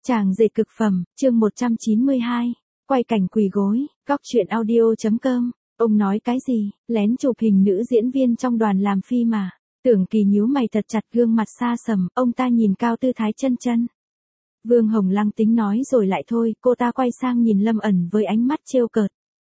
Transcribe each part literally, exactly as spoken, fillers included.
Chàng dệt cực phẩm, chương một trăm chín mươi hai, quay cảnh quỳ gối, góc truyện audio.com, ông nói cái gì, lén chụp hình nữ diễn viên trong đoàn làm phim mà, Tưởng Kỳ nhíu mày thật chặt gương mặt xa sầm, ông ta nhìn Cao Tư Thái chân chân. Vương Hồng Lăng tính nói rồi lại thôi, cô ta quay sang nhìn Lâm ẩn với ánh mắt trêu cợt.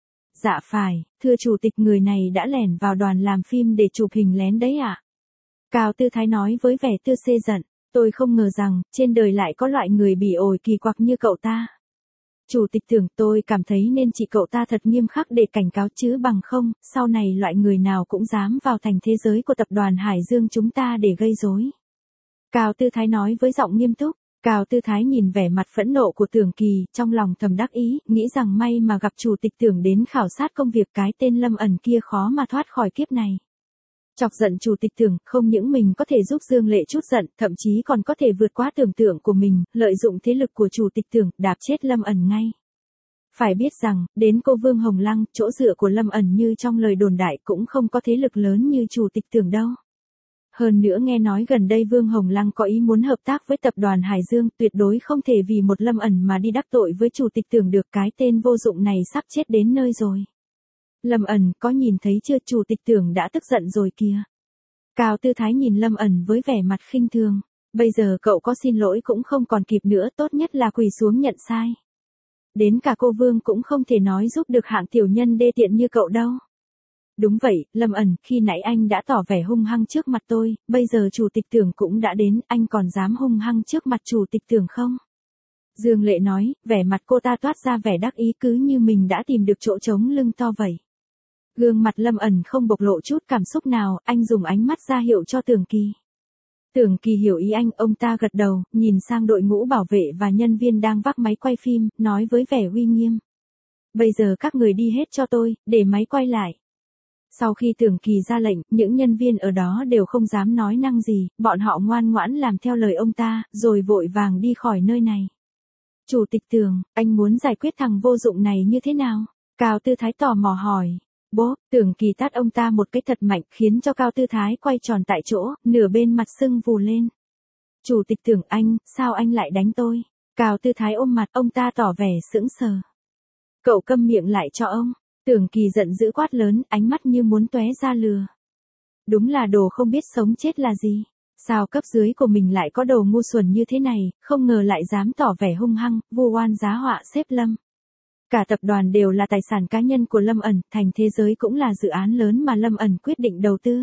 Dạ phải, thưa chủ tịch, người này đã lẻn vào đoàn làm phim để chụp hình lén đấy ạ. À? Cao Tư Thái nói với vẻ tư xê giận. Tôi không ngờ rằng, trên đời lại có loại người bỉ ổi kỳ quặc như cậu ta. Chủ tịch Tưởng, tôi cảm thấy nên trị cậu ta thật nghiêm khắc để cảnh cáo chứ bằng không, sau này loại người nào cũng dám vào thành thế giới của tập đoàn Hải Dương chúng ta để gây rối. Cao Tư Thái nói với giọng nghiêm túc. Cao Tư Thái nhìn vẻ mặt phẫn nộ của Tưởng Kỳ, trong lòng thầm đắc ý, nghĩ rằng may mà gặp chủ tịch Tưởng đến khảo sát công việc, cái tên Lâm ẩn kia khó mà thoát khỏi kiếp này. Chọc giận chủ tịch Tưởng, không những mình có thể giúp Dương Lệ chút giận, thậm chí còn có thể vượt qua tưởng tượng của mình, lợi dụng thế lực của chủ tịch Tưởng, đạp chết Lâm ẩn ngay. Phải biết rằng, đến cô Vương Hồng Lăng, chỗ dựa của Lâm ẩn như trong lời đồn đại cũng không có thế lực lớn như chủ tịch Tưởng đâu. Hơn nữa nghe nói gần đây Vương Hồng Lăng có ý muốn hợp tác với tập đoàn Hải Dương, tuyệt đối không thể vì một Lâm ẩn mà đi đắc tội với chủ tịch Tưởng được, cái tên vô dụng này sắp chết đến nơi rồi. Lâm ẩn, có nhìn thấy chưa, chủ tịch Tưởng đã tức giận rồi kìa. Cao Tư Thái nhìn Lâm ẩn với vẻ mặt khinh thường. Bây giờ cậu có xin lỗi cũng không còn kịp nữa, tốt nhất là quỳ xuống nhận sai. Đến cả cô Vương cũng không thể nói giúp được hạng tiểu nhân đê tiện như cậu đâu. Đúng vậy, Lâm ẩn, khi nãy anh đã tỏ vẻ hung hăng trước mặt tôi, bây giờ chủ tịch Tưởng cũng đã đến, anh còn dám hung hăng trước mặt chủ tịch Tưởng không? Dương Lệ nói, vẻ mặt cô ta toát ra vẻ đắc ý, cứ như mình đã tìm được chỗ trống lưng to vậy. Gương mặt Lâm ẩn không bộc lộ chút cảm xúc nào, anh dùng ánh mắt ra hiệu cho Tưởng Kỳ. Tưởng Kỳ hiểu ý anh, ông ta gật đầu, nhìn sang đội ngũ bảo vệ và nhân viên đang vác máy quay phim, nói với vẻ uy nghiêm. Bây giờ các người đi hết cho tôi, để máy quay lại. Sau khi Tưởng Kỳ ra lệnh, những nhân viên ở đó đều không dám nói năng gì, bọn họ ngoan ngoãn làm theo lời ông ta, rồi vội vàng đi khỏi nơi này. Chủ tịch Tưởng, anh muốn giải quyết thằng vô dụng này như thế nào? Cao Tư Thái tò mò hỏi. Bố, Tưởng Kỳ tát ông ta một cái thật mạnh, khiến cho Cao Tư Thái quay tròn tại chỗ, nửa bên mặt sưng vù lên. Chủ tịch Tưởng, anh, sao anh lại đánh tôi? Cao Tư Thái ôm mặt, ông ta tỏ vẻ sững sờ. Cậu câm miệng lại cho ông. Tưởng Kỳ giận dữ quát lớn, ánh mắt như muốn tóe ra lửa. Đúng là đồ không biết sống chết là gì. Sao cấp dưới của mình lại có đồ ngu xuẩn như thế này, không ngờ lại dám tỏ vẻ hung hăng, vu oan giá họa sếp Lâm. Cả tập đoàn đều là tài sản cá nhân của Lâm ẩn, thành thế giới cũng là dự án lớn mà Lâm ẩn quyết định đầu tư.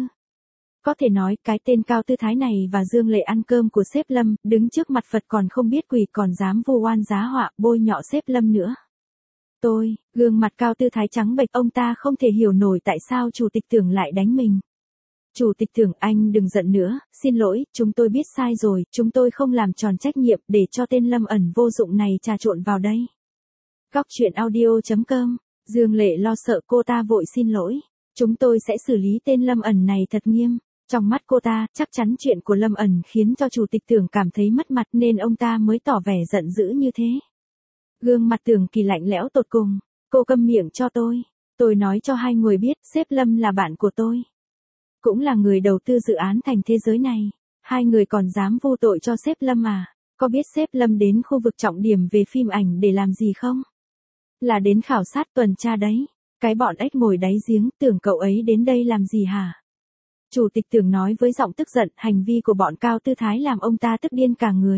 Có thể nói, cái tên Cao Tư Thái này và Dương Lệ ăn cơm của sếp Lâm, đứng trước mặt Phật còn không biết quỳ, còn dám vu oan giá họa, bôi nhọ sếp Lâm nữa. Tôi, gương mặt Cao Tư Thái trắng bệch, ông ta không thể hiểu nổi tại sao chủ tịch Tưởng lại đánh mình. Chủ tịch Tưởng, anh đừng giận nữa, xin lỗi, chúng tôi biết sai rồi, chúng tôi không làm tròn trách nhiệm để cho tên Lâm ẩn vô dụng này trà trộn vào đây. Góc truyện audio.com, Dương Lệ lo sợ, cô ta vội xin lỗi. Chúng tôi sẽ xử lý tên Lâm ẩn này thật nghiêm. Trong mắt cô ta, chắc chắn chuyện của Lâm ẩn khiến cho chủ tịch Tưởng cảm thấy mất mặt nên ông ta mới tỏ vẻ giận dữ như thế. Gương mặt Tưởng Kỳ lạnh lẽo tột cùng. Cô câm miệng cho tôi. Tôi nói cho hai người biết, sếp Lâm là bạn của tôi. Cũng là người đầu tư dự án thành thế giới này. Hai người còn dám vô tội cho sếp Lâm à? Có biết sếp Lâm đến khu vực trọng điểm về phim ảnh để làm gì không? Là đến khảo sát tuần tra đấy. Cái bọn ếch ngồi đáy giếng, tưởng cậu ấy đến đây làm gì hả? Chủ tịch Tưởng nói với giọng tức giận, hành vi của bọn Cao Tư Thái làm ông ta tức điên cả người.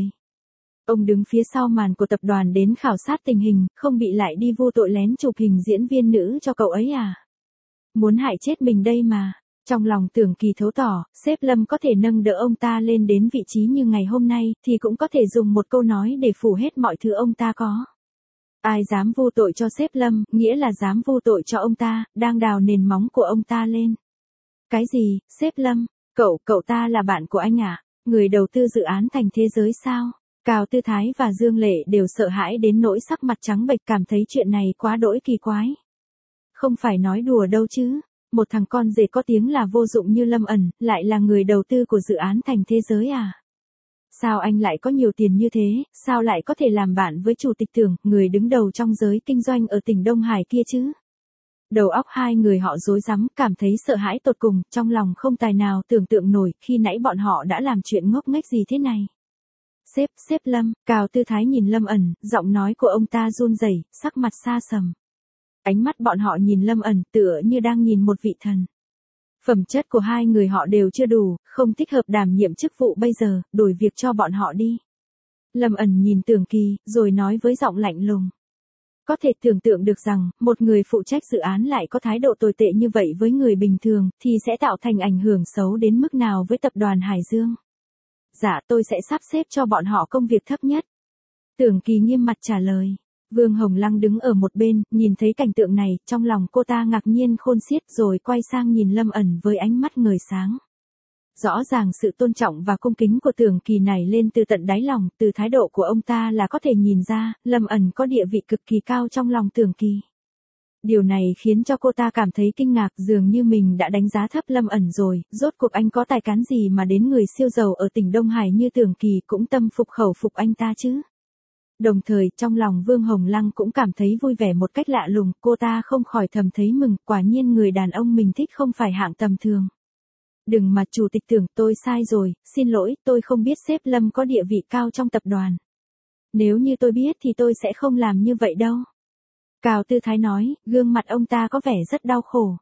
Ông đứng phía sau màn của tập đoàn đến khảo sát tình hình, không bị lại đi vô tội lén chụp hình diễn viên nữ cho cậu ấy à? Muốn hại chết mình đây mà. Trong lòng Tưởng Kỳ thấu tỏ, sếp Lâm có thể nâng đỡ ông ta lên đến vị trí như ngày hôm nay, thì cũng có thể dùng một câu nói để phủ hết mọi thứ ông ta có. Ai dám vô tội cho sếp Lâm, nghĩa là dám vô tội cho ông ta, đang đào nền móng của ông ta lên. Cái gì, sếp Lâm? Cậu, cậu ta là bạn của anh à? Người đầu tư dự án thành thế giới sao? Cao Tư Thái và Dương Lệ đều sợ hãi đến nỗi sắc mặt trắng bệch, cảm thấy chuyện này quá đỗi kỳ quái. Không phải nói đùa đâu chứ. Một thằng con rể có tiếng là vô dụng như Lâm ẩn, lại là người đầu tư của dự án thành thế giới à? Sao anh lại có nhiều tiền như thế, sao lại có thể làm bạn với chủ tịch Tưởng, người đứng đầu trong giới kinh doanh ở tỉnh Đông Hải kia chứ? Đầu óc hai người họ rối rắm, cảm thấy sợ hãi tột cùng, trong lòng không tài nào tưởng tượng nổi khi nãy bọn họ đã làm chuyện ngốc nghếch gì thế này. Sếp, sếp Lâm, Cao Tư Thái nhìn Lâm ẩn, giọng nói của ông ta run rẩy, sắc mặt xa sầm. Ánh mắt bọn họ nhìn Lâm ẩn tựa như đang nhìn một vị thần. Phẩm chất của hai người họ đều chưa đủ, không thích hợp đảm nhiệm chức vụ bây giờ, đổi việc cho bọn họ đi. Lâm ẩn nhìn Tưởng Kỳ, rồi nói với giọng lạnh lùng. Có thể tưởng tượng được rằng, một người phụ trách dự án lại có thái độ tồi tệ như vậy với người bình thường, thì sẽ tạo thành ảnh hưởng xấu đến mức nào với tập đoàn Hải Dương. Dạ, tôi sẽ sắp xếp cho bọn họ công việc thấp nhất. Tưởng Kỳ nghiêm mặt trả lời. Vương Hồng Lăng đứng ở một bên, nhìn thấy cảnh tượng này, trong lòng cô ta ngạc nhiên khôn xiết rồi quay sang nhìn Lâm ẩn với ánh mắt ngời sáng. Rõ ràng sự tôn trọng và cung kính của Tưởng Kỳ này lên từ tận đáy lòng, từ thái độ của ông ta là có thể nhìn ra, Lâm ẩn có địa vị cực kỳ cao trong lòng Tưởng Kỳ. Điều này khiến cho cô ta cảm thấy kinh ngạc, dường như mình đã đánh giá thấp Lâm ẩn rồi, rốt cuộc anh có tài cán gì mà đến người siêu giàu ở tỉnh Đông Hải như Tưởng Kỳ cũng tâm phục khẩu phục anh ta chứ. Đồng thời, trong lòng Vương Hồng Lăng cũng cảm thấy vui vẻ một cách lạ lùng, cô ta không khỏi thầm thấy mừng, quả nhiên người đàn ông mình thích không phải hạng tầm thường. Đừng mà chủ tịch Tưởng, tôi sai rồi, xin lỗi, tôi không biết sếp Lâm có địa vị cao trong tập đoàn. Nếu như tôi biết thì tôi sẽ không làm như vậy đâu. Cao Tư Thái nói, gương mặt ông ta có vẻ rất đau khổ.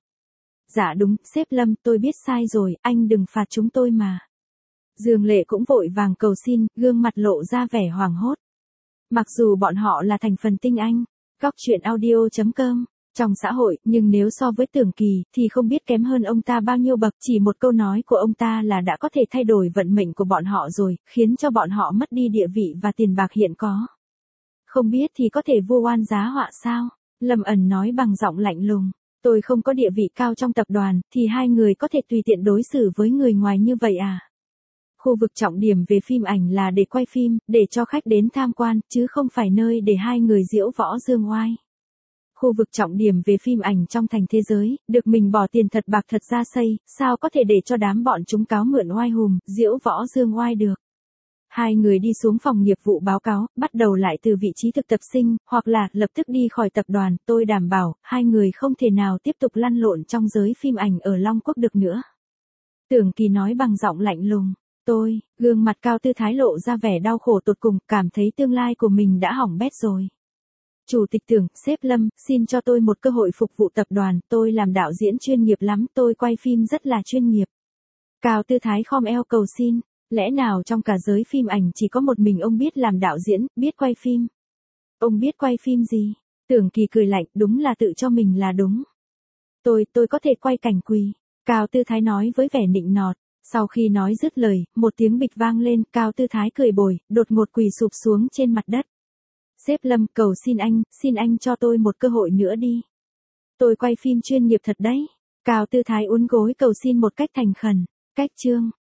Dạ đúng, sếp Lâm, tôi biết sai rồi, anh đừng phạt chúng tôi mà. Dương Lệ cũng vội vàng cầu xin, gương mặt lộ ra vẻ hoảng hốt. Mặc dù bọn họ là thành phần tinh anh, góc truyện audio chấm com, trong xã hội, nhưng nếu so với Tưởng Kỳ, thì không biết kém hơn ông ta bao nhiêu bậc, chỉ một câu nói của ông ta là đã có thể thay đổi vận mệnh của bọn họ rồi, khiến cho bọn họ mất đi địa vị và tiền bạc hiện có. Không biết thì có thể vu oan giá họa sao? Lâm ẩn nói bằng giọng lạnh lùng, tôi không có địa vị cao trong tập đoàn, thì hai người có thể tùy tiện đối xử với người ngoài như vậy à? Khu vực trọng điểm về phim ảnh là để quay phim, để cho khách đến tham quan, chứ không phải nơi để hai người diễu võ dương oai. Khu vực trọng điểm về phim ảnh trong thành thế giới, được mình bỏ tiền thật bạc thật ra xây, sao có thể để cho đám bọn chúng cáo mượn oai hùm, diễu võ dương oai được. Hai người đi xuống phòng nghiệp vụ báo cáo, bắt đầu lại từ vị trí thực tập sinh, hoặc là lập tức đi khỏi tập đoàn, tôi đảm bảo, hai người không thể nào tiếp tục lăn lộn trong giới phim ảnh ở Long Quốc được nữa. Tưởng Kỳ nói bằng giọng lạnh lùng. Tôi, gương mặt Cao Tư Thái lộ ra vẻ đau khổ tột cùng, cảm thấy tương lai của mình đã hỏng bét rồi. Chủ tịch Tưởng, sếp Lâm, xin cho tôi một cơ hội phục vụ tập đoàn, tôi làm đạo diễn chuyên nghiệp lắm, tôi quay phim rất là chuyên nghiệp. Cao Tư Thái khom eo cầu xin, lẽ nào trong cả giới phim ảnh chỉ có một mình ông biết làm đạo diễn, biết quay phim? Ông biết quay phim gì? Tưởng Kỳ cười lạnh, đúng là tự cho mình là đúng. Tôi, tôi có thể quay cảnh quỳ. Cao Tư Thái nói với vẻ nịnh nọt. Sau khi nói dứt lời, một tiếng bịch vang lên, Cao Tư Thái cười bồi, đột ngột quỳ sụp xuống trên mặt đất. Sếp Lâm, cầu xin anh, xin anh cho tôi một cơ hội nữa đi. Tôi quay phim chuyên nghiệp thật đấy. Cao Tư Thái uốn gối cầu xin một cách thành khẩn. Cách chương.